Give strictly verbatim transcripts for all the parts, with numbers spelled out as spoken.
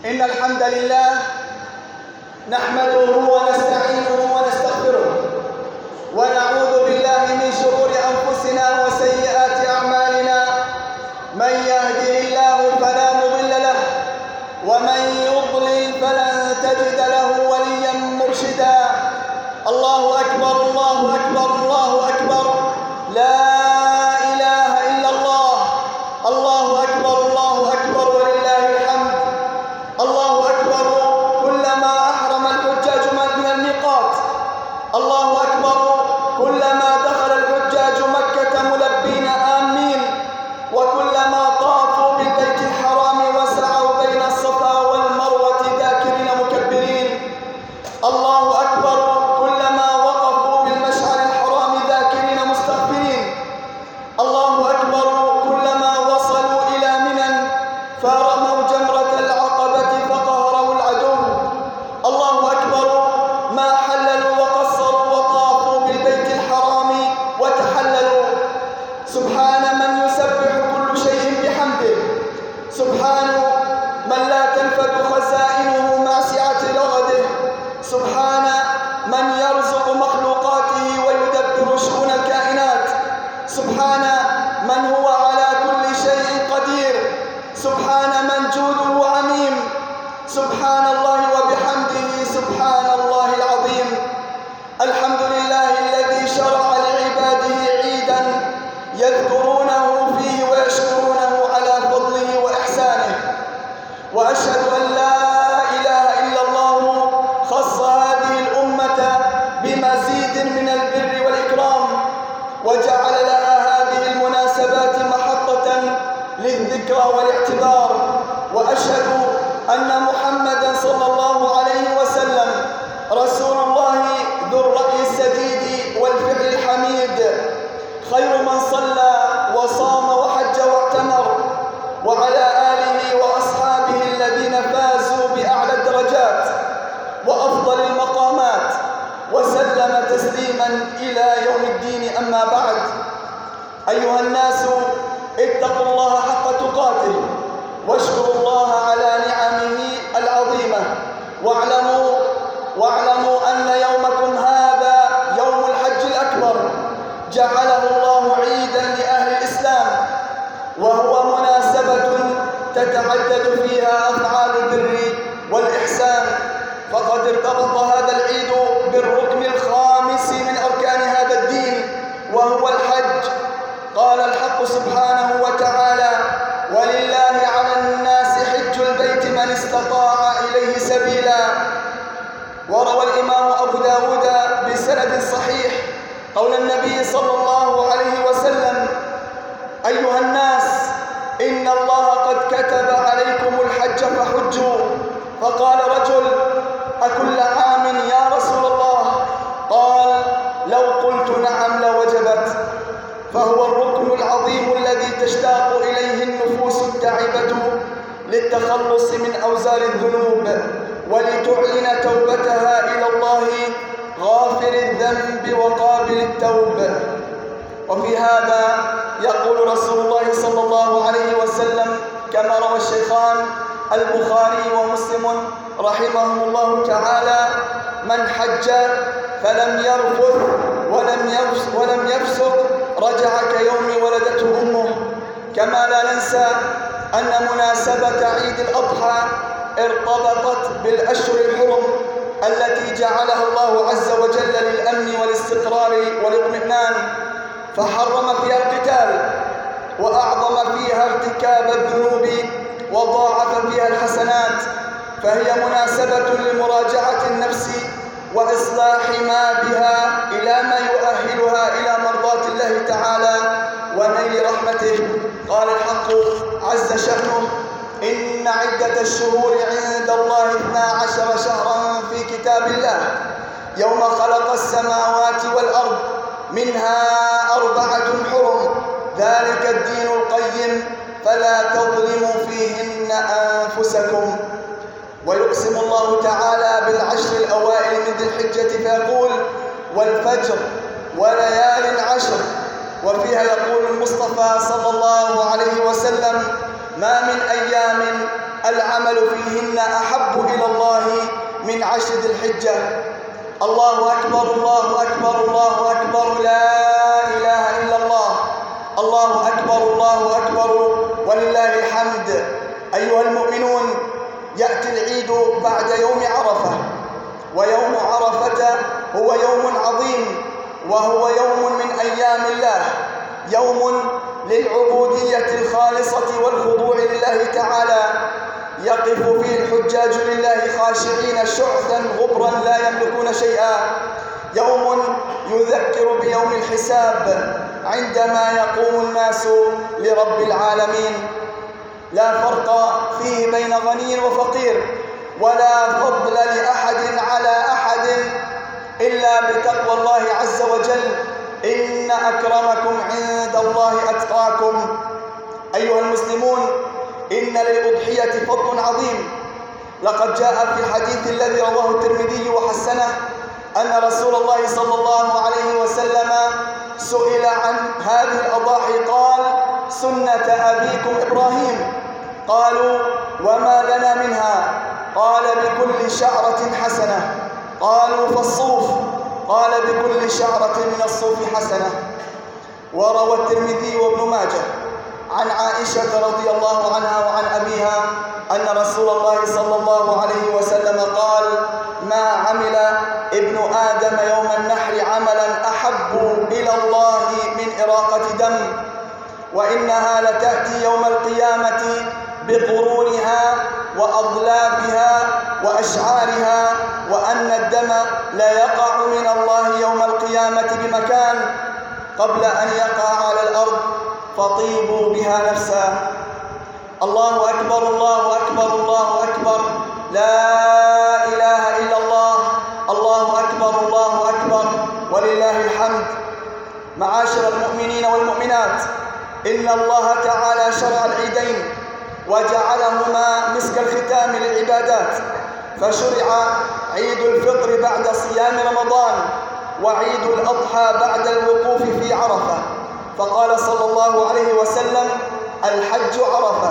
إن الحمد لله نحمده ونستعينه ونستغفره ونعوذ بالله من شرور أنفسنا وسيئات أعمالنا. من يهده الله فلا مضل له ومن يضلل فلن تجد له وليا مرشدا. الله أكبر الله أكبر الله أكبر، لا إله إلا الله. الله أكبر الله أكبر ولله الحمد. الله أكبر كلما أحرم الحجاج من الميقات. الله أكبر كلما دخل الحجاج مكة ملبين آمين، وكلما طافوا بالبيت الحرام وسعوا بين الصفا والمروة ذاكرين مكبرين. الله أكبر كلما وقفوا بالمشعر الحرام ذاكرين مستغفرين. الله أكبر كلما وصلوا إلى منى فرموا جمرة العقبة فقهروا العدو. الله أكبر ما حللوا وقصروا وطافوا بالبيت الحرام وتحللوا. سبحان من يسبح كل شيء بحمده، سبحان من لا تنفد خزائنه مع سعة رغده، سبحان من يرزق مخلوقاته ويدبر شؤون الكائنات، سبحان من هو على كل شيء قدير، سبحان من جوده عميم. سبحان الله وبحمده سبحان الله العظيم. الحمد لله الذي شرع لعباده عيدا يذكرونه فيه ويشكرونه على فضله وإحسانه. وأشهد أن لا إله إلا الله خص هذه الأمة بمزيد من البر والإكرام، وجعل لها هذه المناسبات محطة للذكرى والاعتبار. وأشهد أن محمدًا صلى الله عليه وسلم رسول الله ذو الرأي السديد والفعل الحميد، خير من صلى وصام وحج واعتمر، وعلى آله وأصحابه الذين فازوا بأعلى الدرجات وأفضل المقامات، وسلم تسليماً إلى يوم الدين. أما بعد، أيها الناس اتقوا الله حق تقاته واشكروا الله على نعمه العظيمة، واعلموا واعلموا أن يومكم هذا يوم الحج الأكبر جعله الله عيداً لأهل الإسلام، وهو مناسبة تتعدد فيها أفعال البر والإحسان، فقد ارتبط هذا العيد بالركن الخامس من أركان هذا الدين وهو الحج. قال الحق سبحانه وتعالى: ولله على الناس حج البيت من استطاع إليه سبيلا. وروى الإمام أبو داود بسند صحيح قول النبي صلى الله عليه وسلم: أيها الناس، إن الله قد كتب عليكم الحج فحجوا. فقال رجل: أكل عام يا رسول الله؟ قال: لو قلت نعم لوجبت. فهو الركن العظيم الذي تشتاق إليه النفوس التعبة للتخلص من أوزار الذنوب ولتعلن توبتها إلى الله غافر الذنب وقابل التوب. وفي هذا يقول رسول الله صلى الله عليه وسلم كما روى الشيخان البخاري ومسلم رحمهم الله تعالى: من حج فلم يرفث ولم يفسق رجع كيوم ولدته أمه. كما لا ننسى أن مناسبة عيد الأضحى ارتبطت بالأشهر الحرم التي جعلها الله عز وجل للأمن والاستقرار والاطمئنان، فحرم فيها القتال وأعظم فيها ارتكاب الذنوب وضاعف فيها الحسنات، فهي مناسبة لمراجعة النفس وإصلاح ما بها إلى ما يؤهلها إلى مرضاة الله تعالى ونيل رحمته. قال الحق عز شأنه: إن عدة الشهور عند الله اثنا عشر شهرا في كتاب الله يوم خلق السماوات والأرض منها أربعة حرم ذلك الدين القيم فلا تظلموا فيهن أنفسكم. ويقسم الله تعالى بالعشر الأوائل من ذي الحجة فيقول: والفجر وليال عشر. وفيها يقول المصطفى صلى الله عليه وسلم: ما من أيام العمل فيهن أحب إلى الله من عشر ذي الحجة. الله أكبر الله أكبر الله أكبر، لا إله إلا الله. الله أكبر الله أكبر ولله الحمد. أيها المؤمنون، يأتي العيد بعد يوم عرفة، ويوم عرفة هو يوم عظيم، وهو يوم من أيام الله، يوم للعبودية الخالصة والخضوع لله تعالى. يقف فيه الحجاج لله خاشعين شعثا غبرا لا يملكون شيئا. يوم يذكر بيوم الحساب عندما يقوم الناس لرب العالمين. لا فرق فيه بين غني وفقير، ولا فضل لأحد على أحد إلا بتقوى الله عز وجل. إن أكرمكم عند الله أتقاكم. أيها المسلمون، إن للأضحية فضل عظيم. لقد جاء في الحديث الذي رواه الترمذي وحسنه أن رسول الله صلى الله عليه وسلم سئل عن هذه الأضاحي قال: سنة أبيكم إبراهيم. قالوا: وما لنا منها؟ قال: بكل شعرة حسنة. قالوا: فالصوف؟ قال: بكل شعرة من الصوف حسنة. وروى الترمذي وابن ماجه عن عائشة رضي الله عنها وعن أبيها أن رسول الله صلى الله عليه وسلم قال: ما عمل ابن آدم يوم النحر عملا أحب إلى الله من إراقة دم، وإنها لتأتي يوم القيامة بقرونها وأضلافها وأشعارها، وأن الدم لا يقع من الله يوم القيامة بمكان قبل أن يقع على الأرض فطيبوا بها نفسا. الله أكبر الله أكبر الله أكبر، لا إله إلا الله. الله أكبر الله أكبر ولله الحمد. معاشر المؤمنين والمؤمنات، إن الله تعالى شرع العيدين وجعلهما مسك الختام للعبادات، فشرع عيد الفطر بعد صيام رمضان، وعيد الأضحى بعد الوقوف في عرفة. فقال صلى الله عليه وسلم: الحج عرفة.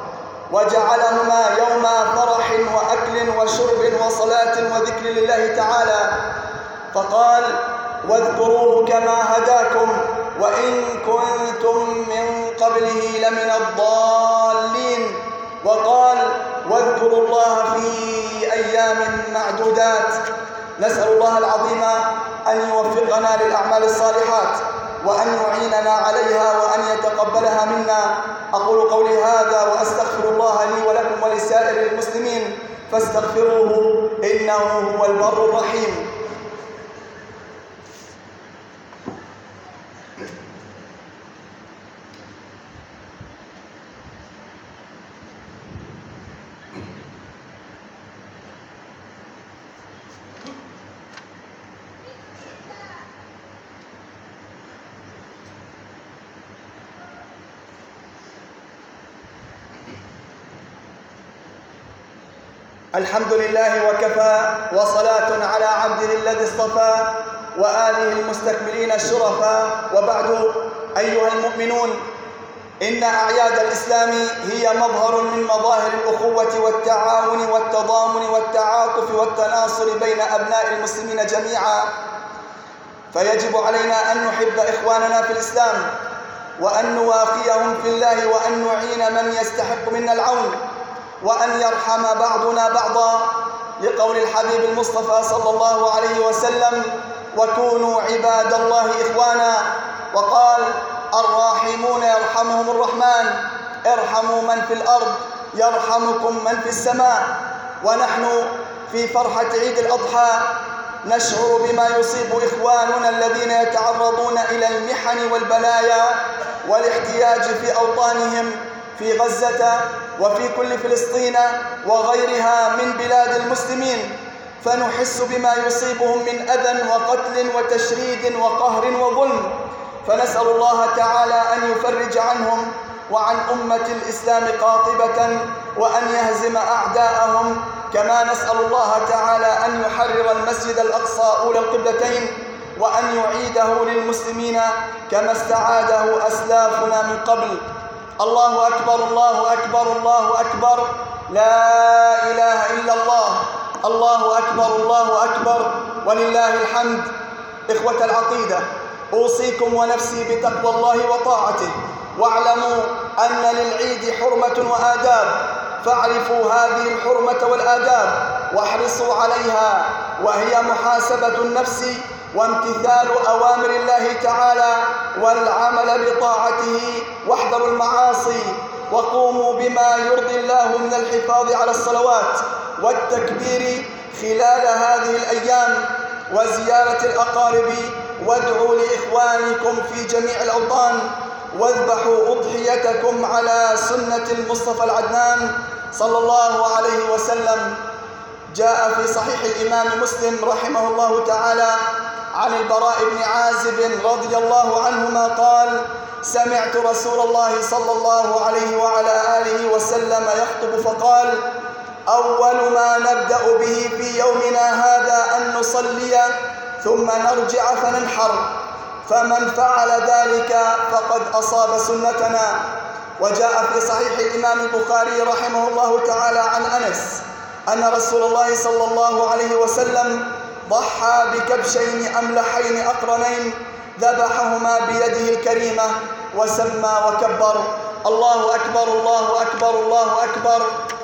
وجعلهما يوم فرح وأكل وشرب وصلاة وذكر لله تعالى، فقال: واذكروه كما هداكم وإن كنتم من قبله لمن الضالين. وقال: واذكروا الله في أيام معدودات. نسأل الله العظيم أن يوفقنا للأعمال الصالحات، وأن يعيننا عليها، وأن يتقبلها منا. أقول قولي هذا وأستغفر الله لي ولكم ولسائر المسلمين، فاستغفروه إنه هو البر الرحيم. الحمد لله وكفى، وصلاة على عبده الذي اصطفى وآله المستكملين الشرفاء، وبعد. أيها المؤمنون، إن أعياد الإسلام هي مظهر من مظاهر الأخوة والتعاون والتضامن والتعاطف والتناصر بين أبناء المسلمين جميعا، فيجب علينا أن نحب إخواننا في الإسلام، وأن نواقيهم في الله، وأن نعين من يستحق منا العون، وأن يرحم بعضنا بعضا، لقول الحبيب المصطفى صلى الله عليه وسلم: وكونوا عباد الله إخوانا. وقال: الراحمون يرحمهم الرحمن، ارحموا من في الأرض يرحمكم من في السماء. ونحن في فرحة عيد الأضحى نشعر بما يصيب إخواننا الذين يتعرضون إلى المحن والبلايا والاحتياج في أوطانهم، في غزة وفي كل فلسطين وغيرها من بلاد المسلمين، فنحس بما يصيبهم من أذى وقتل وتشريد وقهر وظلم، فنسأل الله تعالى أن يفرج عنهم وعن أمة الإسلام قاطبة، وأن يهزم أعداءهم، كما نسأل الله تعالى أن يحرر المسجد الأقصى أولى القبلتين، وأن يعيده للمسلمين كما استعاده أسلافنا من قبل. الله أكبر الله أكبر الله أكبر، لا إله إلا الله. الله أكبر الله أكبر ولله الحمد. إخوة العقيدة، أوصيكم ونفسي بتقوى الله وطاعته، واعلموا أن للعيد حرمة وآداب، فاعرفوا هذه الحرمة والآداب واحرصوا عليها، وهي محاسبة النفس وامتثال أوامر الله تعالى والعمل بطاعته، واحذروا المعاصي وقوموا بما يرضي الله من الحفاظ على الصلوات والتكبير خلال هذه الأيام وزيارة الأقارب، وادعوا لإخوانكم في جميع الأوطان، واذبحوا أضحيتكم على سنة المصطفى العدنان صلى الله عليه وسلم. جاء في صحيح الإمام مسلم رحمه الله تعالى عن البراء بن عازب رضي الله عنهما قال: سمعت رسول الله صلى الله عليه وعلى آله وسلم يخطب فقال: أول ما نبدأ به في يومنا هذا أن نصلي ثم نرجع فننحر، فمن فعل ذلك فقد أصاب سنتنا. وجاء في صحيح الإمام البخاري رحمه الله تعالى عن أنس أن رسول الله صلى الله عليه وسلم ضحى بكبشين أملحين أقرنين ذبحهما بيده الكريمة وسمى وكبر: الله أكبر الله أكبر الله أكبر،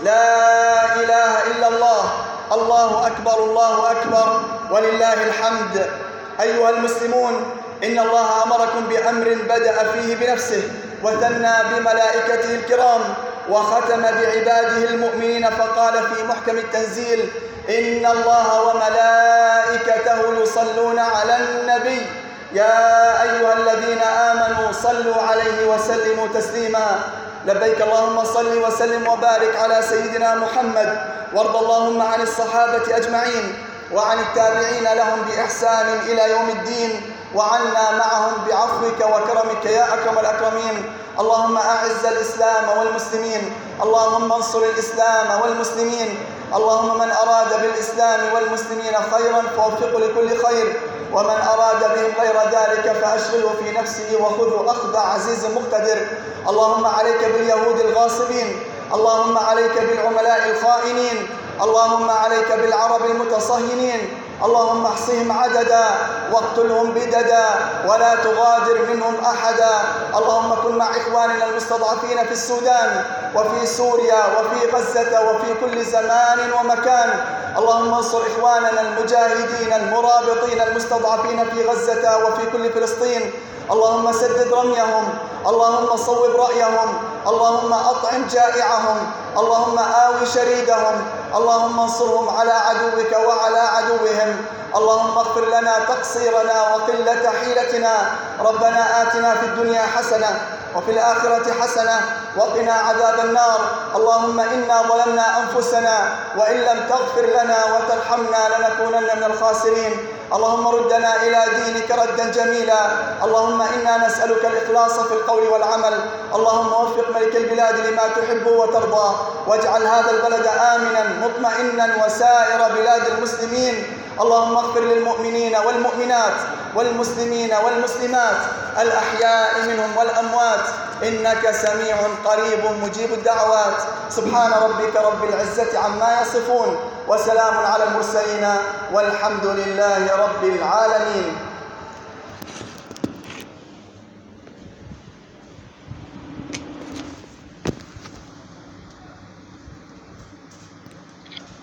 لا إله إلا الله، الله أكبر الله أكبر ولله الحمد. أيها المسلمون، إن الله أمركم بأمر بدأ فيه بنفسه وثنى بملائكته الكرام وختم بعباده المؤمنين، فقال في محكم التنزيل: إن الله وملائكته يصلون على النبي يا أيها الذين آمنوا صلوا عليه وسلموا تسليما. لبيك اللهم صل وسلم وبارك على سيدنا محمد، وارض اللهم عن الصحابة أجمعين وعن التابعين لهم بإحسان إلى يوم الدين، وعنا معهم بعفوك وكرمك يا أكرم الأكرمين. اللهم أعز الإسلام والمسلمين، اللهم انصر الإسلام والمسلمين، اللهم من أراد بالإسلام والمسلمين خيرا فوفقه لكل خير، ومن أراد بهم غير ذلك فأشغله في نفسه وخذه أخذ عزيز مقتدر. اللهم عليك باليهود الغاصبين، اللهم عليك بالعملاء الخائنين، اللهم عليك بالعرب المتصهينين، اللهم احصهم عددا واقتلهم بددا ولا تغادر منهم أحدا. اللهم كن مع إخواننا المستضعفين في السودان وفي سوريا وفي غزة وفي كل زمان ومكان. اللهم انصر إخواننا المجاهدين المرابطين المستضعفين في غزة وفي كل فلسطين. اللهم سدد رميهم، اللهم صوب رأيهم، اللهم أطعم جائعهم، اللهم آوي شريدهم، اللهم انصرهم على عدوك وعلى عدوهم. اللهم اغفر لنا تقصيرنا وقلة حيلتنا. ربنا آتنا في الدنيا حسنة وفي الآخرة حسنة وقنا عذاب النار. اللهم إنا ظلمنا أنفسنا وإن لم تغفر لنا وترحمنا لنكونن من الخاسرين. اللهم ردنا إلى دينك ردا جميلا. اللهم إنا نسألك الإخلاص في القول والعمل. اللهم وفق ملك البلاد لما تحب وترضى، واجعل هذا البلد آمنا مطمئنا وسائر بلاد المسلمين. اللهم اغفر للمؤمنين والمؤمنات والمسلمين والمسلمات الأحياء منهم والأموات، إنك سميع قريب مجيب الدعوات. سبحان ربك رب العزة عما يصفون، وسلام على المرسلين، والحمد لله رب العالمين.